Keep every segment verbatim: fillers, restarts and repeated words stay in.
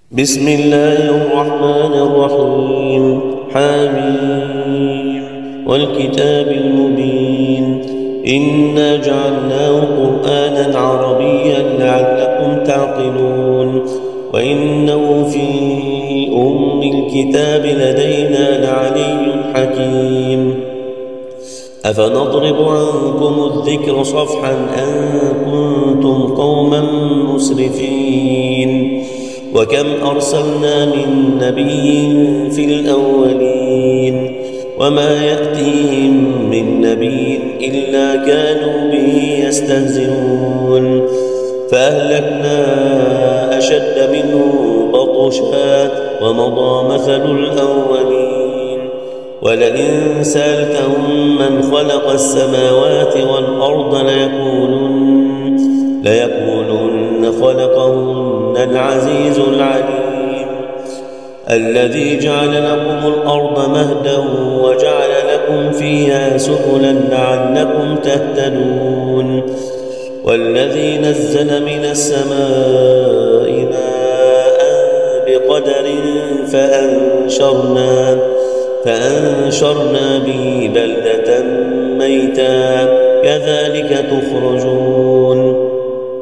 بسم الله الرحمن الرحيم. حميم والكتاب المبين. إنا جعلناه قرآنا عربيا لعلكم تعقلون وإنه في أم الكتاب لدينا لعلي حكيم. أفنضرب عنكم الذكر صفحا أن كنتم قوما مسرفين. وكم أرسلنا من نبي في الأولين وما يأتيهم من نبي إلا كانوا به يستهزئون. فأهلكنا أشد منهم بطشا ومضى مثل الأولين. ولئن سألتهم من خلق السماوات والأرض ليقولن, ليقولن خلقهن العزيز العليم الذي جعل لكم الأرض مهدا وجعل لكم فيها سبلا لعلكم تهتدون. والذي نزل من السماء ماء بقدر فأنشرنا, فأنشرنا به بلدة ميتا كذلك تخرجون.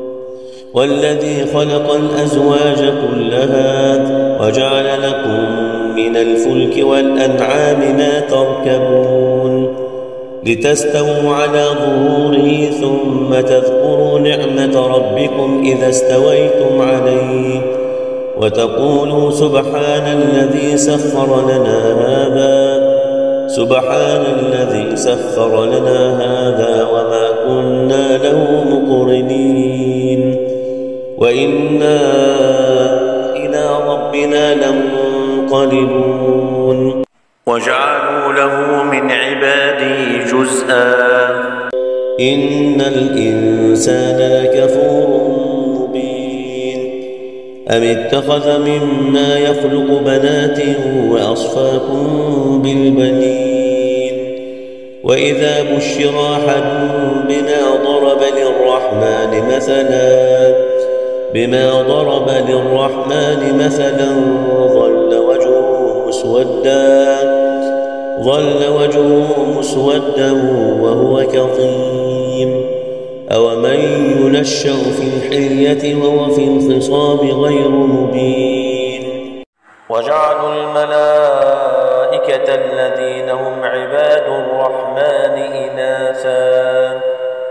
والذي خلق الأزواج كلها وجعل لكم من الفلك والأنعام ما تركبون لتستووا على ظهوره ثم تذكروا نعمة ربكم إذا استويتم عليه وتقولوا سبحان الذي سخر لنا هذا سبحان الذي سخر لنا هذا وما كنا له مقرنين وإنا إلى ربنا لمنقلبون. وجعلوا له من عباده جزءا إن الإنسان لكفور مبين. أم اتخذ مما يخلق بنات وأصفاكم بالبنين وإذا بشر أحدهم بما ضرب للرحمن مثلا بما ضرب للرحمن مثلا ظل وجهه مسودا ظل وجهه مسودا وهو كظيم. أومن ينشأ في الحلية وهو في الخصام غير مبين. وجعلوا الملائكة الذين هم عباد الرحمن إناثا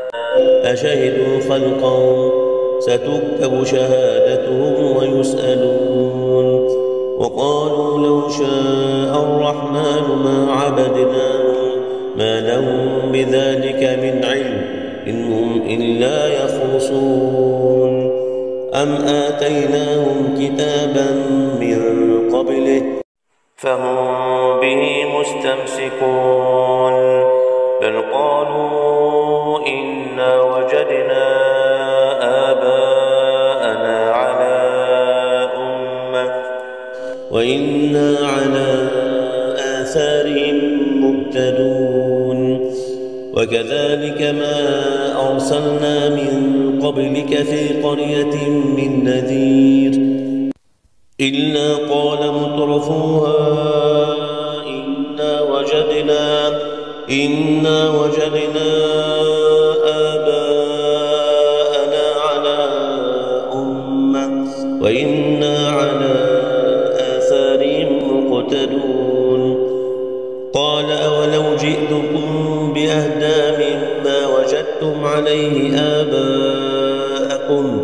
أشهدوا خلقهم ستكتب شهادتهم ويسألون. وقالوا لو شاء الرحمن ما عبدناهم ما لهم بذلك من علم إن هم إلا يخرصون. أم آتيناهم كتابا من قبله فهم به مستمسكون بل قالوا إنا وجدنا آباءنا على أمة وإنا على آثارهم مهتدون. وكذلك ما أرسلنا من قبلك في قرية من نذير إلا قال مترفوها إنا وجدنا إنا وجدنا آباءنا على أمة وإنا على آثارهم مقتدون. قال أولو جئتكم بأهدى مما وجدتم عليه آباءكم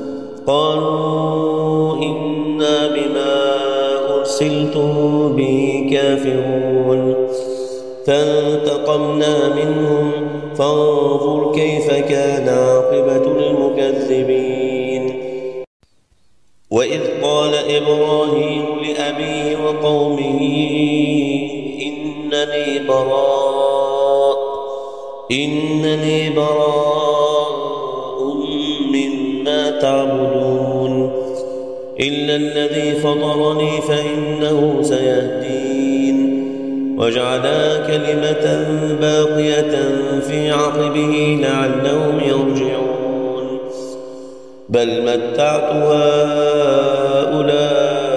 قالوا إنا بما أرسلتم به كافرون. فانتقمنا منهم فانظر كيف كان عاقبة المكذبين. وإذ قال إبراهيم لأبيه وقومه إنني براء إنني براء مما تعبدون إلا الذي فطرني فإنه سيهدين. وجعلها كلمة باقية في عقبه لعلهم يرجعون. بل متعت هؤلاء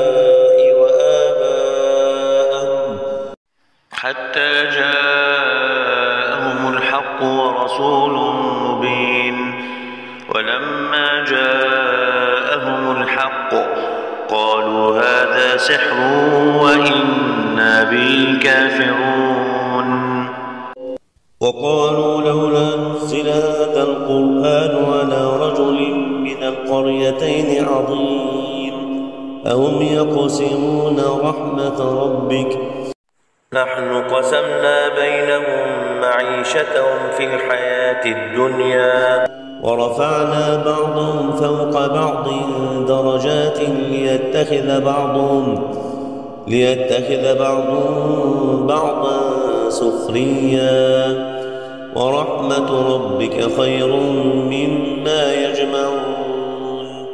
بالحق قالوا هذا سحر وإنا به كافرون. وقالوا لولا نزل هذا القرآن على رجل من القريتين عظيم أهم يقسمون رحمة ربك نحن قسمنا بينهم معيشتهم في الحياة الدنيا ورفعنا بعضهم فوق بعض درجات ليتخذ بعضهم ليتخذ بعضهم بعضا سخريا ورحمة ربك خير مما يجمعون.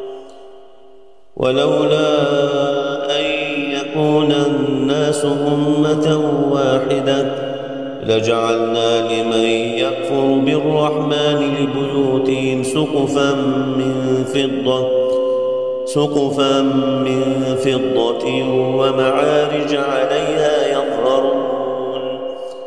ولولا أن يكون الناس أمة واحدة لجعلنا لمن يكفر بالرحمن لبيوتهم سقفا من فضة سقفا من فضة ومعارج عليها يظهرون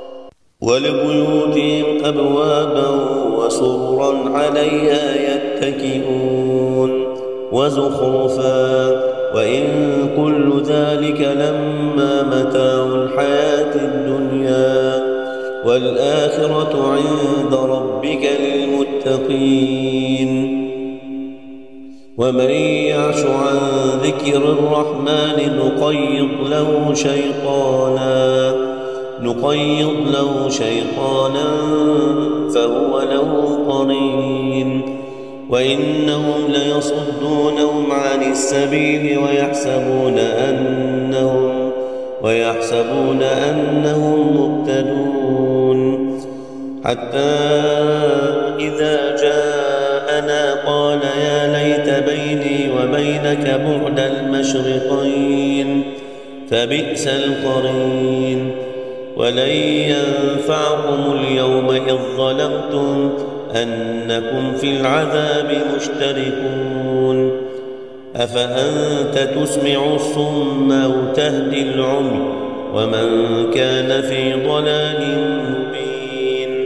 ولبيوتهم أبوابا وسررا عليها يتكئون وزخرفا وإن كل ذلك لما متاع الحياة الدنيا والآخرة عند ربك للمتقين. ومن يعش عن ذكر الرحمن نقيض له شيطانا نقيض له شيطانا فهو له قرين وإنهم ليصدونهم عن السبيل ويحسبون أنهم ويحسبون أنهم مهتدون حتى إذا جاءنا قال يا ليت بيني وبينك بعد المشرقين فبئس القرين. ولن ينفعكم اليوم إذ ظلمتم أنكم في العذاب مشتركون. أفأنت تسمع الصم أو تهدي العمي ومن كان في ضلال مبين.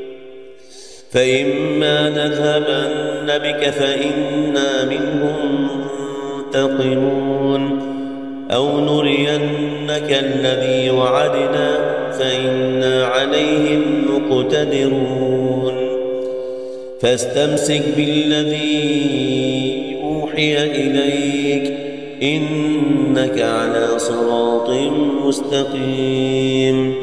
فإما نذهبن بك فإنا منهم منتقمون أو نرينك الذي وعدنا فإنا عليهم مقتدرون. فاستمسك بالذي أوحي إليك إنك على صراط مستقيم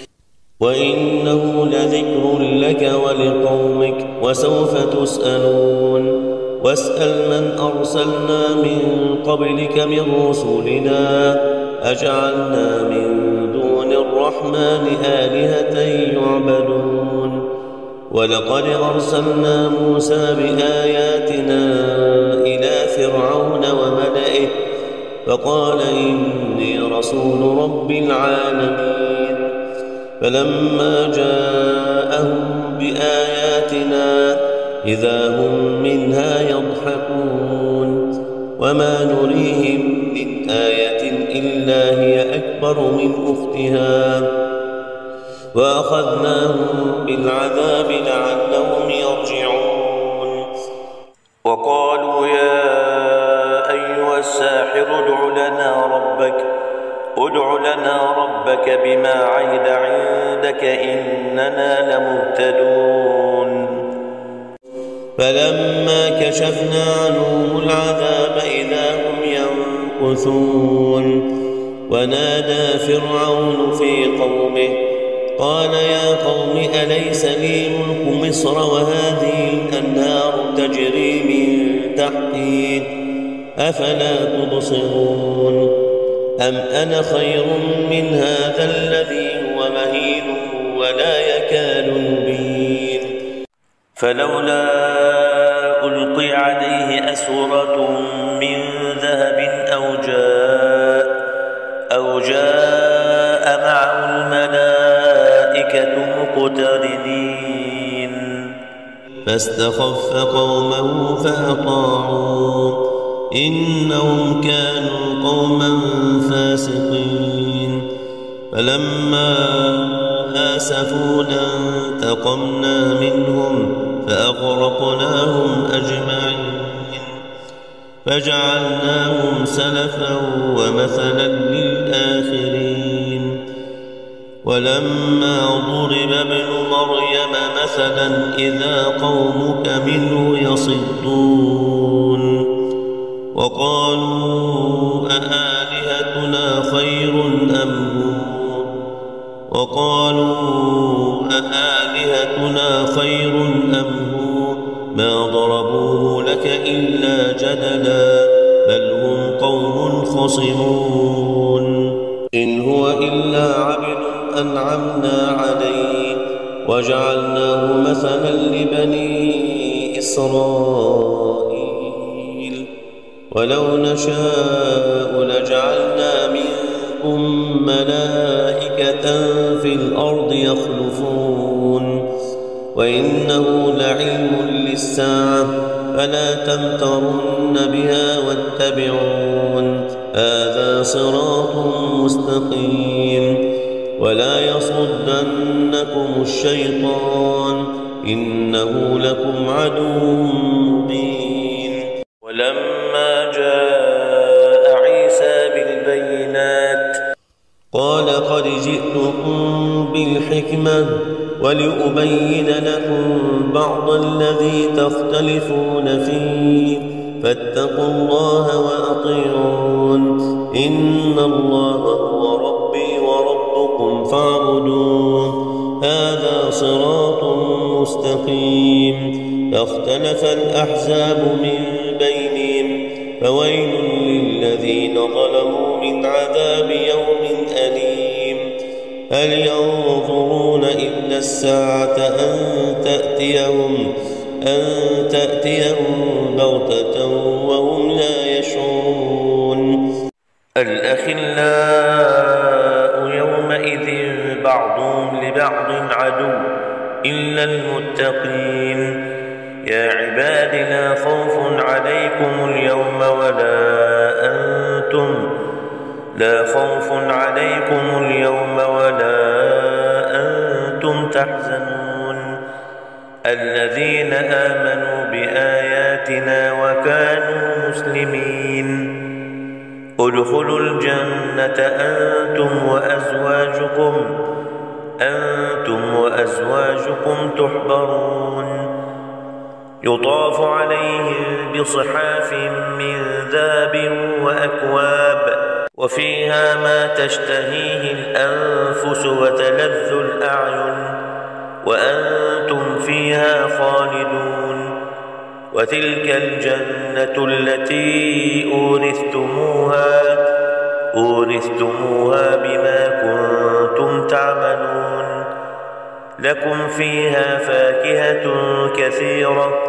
وإنه لذكر لك ولقومك وسوف تسألون. واسأل من أرسلنا من قبلك من رسلنا أجعلنا من دون الرحمن آلهة يعبدون. ولقد أرسلنا موسى بآياتنا إلى فرعون وملئه فقال إني رسول رب العالمين. فلما جاءهم بآياتنا إذا هم منها يضحكون وما نريهم من آية إلا هي أكبر من أختها وأخذناهم بالعذاب لعلهم يرجعون. وقالوا يا أيها الساحر ادع لنا ربك ادع لنا ربك بما عهد عندك إننا لمهتدون. فلما كشفنا عنهم العذاب إذا هم ينكثون. ونادى فرعون في قومه قال يا قوم أليس لي ملك مصر وهذه الأنهار تجري من تحتي أفلا تبصرون أم أنا خير من هذا الذي هو مهين ولا يكاد يبين. فلولا ألقي عليه أسورة من ذهب أو جاء أو جاء معه الملائكة مقترنين. فاستخف قومه فأطاعوه إنهم كانوا قوما فاسقين. فلما آسفونا انتقمنا منهم فأغرقناهم أجمعين. فجعلناهم سلفا ومثلا للآخرين ولما ضرب ابن مريم مثلا إذا قومك منه يصدون وقالوا أآلهتنا خير أم هو وقالوا أآلهتنا خير أم هو ما ضربوه لك إلا جدلا بل هم قوم خصمون إن هو إلا عبد أنعمنا عليه وجعلناه مثلا لبني إسرائيل ولو نشاء لجعلنا منكم ملائكة في الأرض يخلفون وإنه لعلم للساعة فلا تمترن بها واتبعون هذا صراط مستقيم ولا يصدنكم الشيطان إنه لكم عدو مبين ولما جاء عيسى بالبينات قال قد جئتكم بالحكمة ولأبين لكم بعض الذي تختلفون فيه فاتقوا الله وأطيعون إن الله هو ربي وربكم فاعبدوه هذا صراط مستقيم فاختلف الأحزاب من بينهم فويل للذين ظلموا من عذاب يوم أليم هل ينظرون إلا الساعة أن تأتيهم أن تأتيهم بغتة وهم لا يشعرون الأخلاء يومئذ بعضهم لبعض عدو إلا المتقين يا عباد لا خوف عليكم اليوم ولا أنتم لا خوف عليكم اليوم ولا أنتم تحزنون الذين آمنوا بآياتنا وكانوا مسلمين ادخلوا الجنة أنتم وأزواجكم أنتم وأزواجكم تحبرون يطاف عليهم بصحاف من ذهب وأكواب وفيها ما تشتهيه الأنفس وتلذ الأعين وأنتم فيها خالدون وتلك الجنة التي أورثتموها أورثتموها بما كنتم تعملون لكم فيها فاكهة كثيرة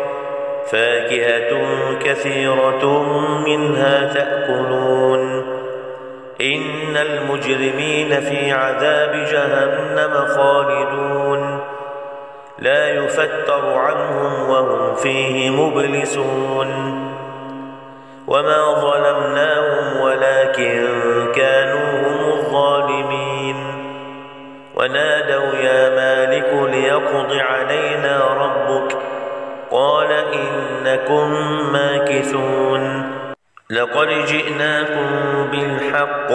فاكهة كثيرة منها تأكلون إن المجرمين في عذاب جهنم خالدون لا يفتر عنهم وهم فيه مبلسون وما ظلمناهم ولكن كانوا هم الظالمين ونادوا يا مالك ليقض علينا ربك قال إنكم ماكثون لقد جئناكم بالحق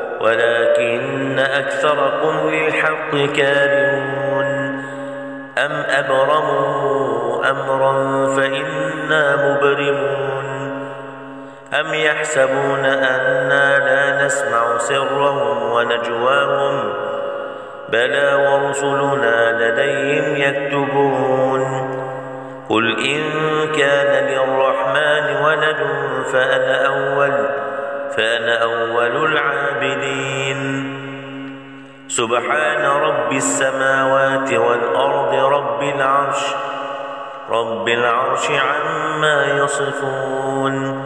ولكن أكثركم للحق كارهون أم أبرموا أمرا فإنا مبرمون أم يحسبون أنا لا نسمع سرهم ونجواهم بلى ورسلنا لديهم يكتبون قل إن كان للرحمن ولد فأنا أول فأنا أول العابدين سبحان رب السماوات والأرض رب العرش رب العرش عما يصفون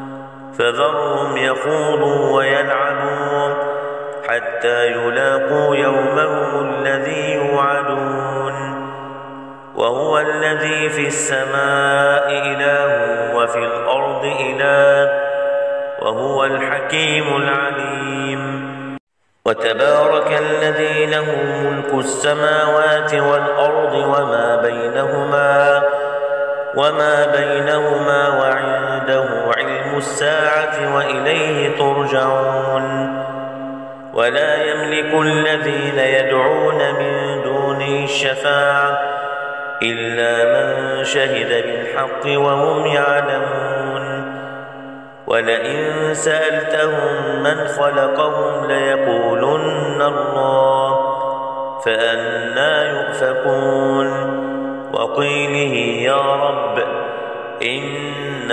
فذرهم يخوضوا ويلعبوا حتى يلاقوا يومهم الذي يوعدون وهو الذي في السماء إله وفي الأرض إله وهو الحكيم العليم وتبارك الذي له ملك السماوات والأرض وما بينهما وما بينهما وعنده علم علم الساعة وإليه ترجعون ولا يملك الذين يدعون من دونه الشفاعة إلا من شهد بالحق وهم يعلمون ولئن سألتهم من خلقهم ليقولن الله فأنى يؤفكون وقيله يا رب إن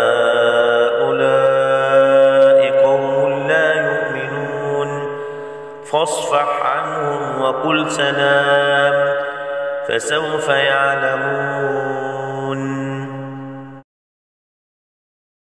هؤلاء قوم لا يؤمنون فاصفح عنهم وقل سلام فسوف يعلمون.